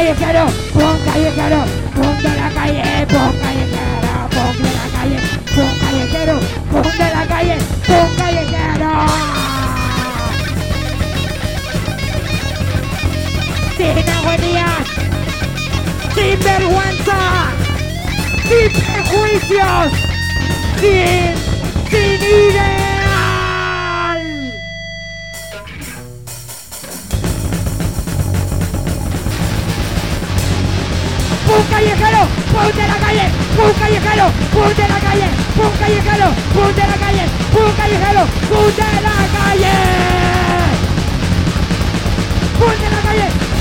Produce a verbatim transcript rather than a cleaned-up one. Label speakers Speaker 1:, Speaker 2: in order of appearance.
Speaker 1: callejero, pum callejero, pum de la calle, pum callejero, pum de la calle, pum callejero, pum de la calle, pum callejero. Sin agonías, sin vergüenza, sin prejuicios, sin, sin ideal. ¡Pum callejero! ¡Pum de la calle! ¡Pum callejero! ¡Pum de la calle! ¡Pum callejero! ¡Pum de la calle! ¡Pum callejero! ¡Pum de la calle! ¡Pum de la calle!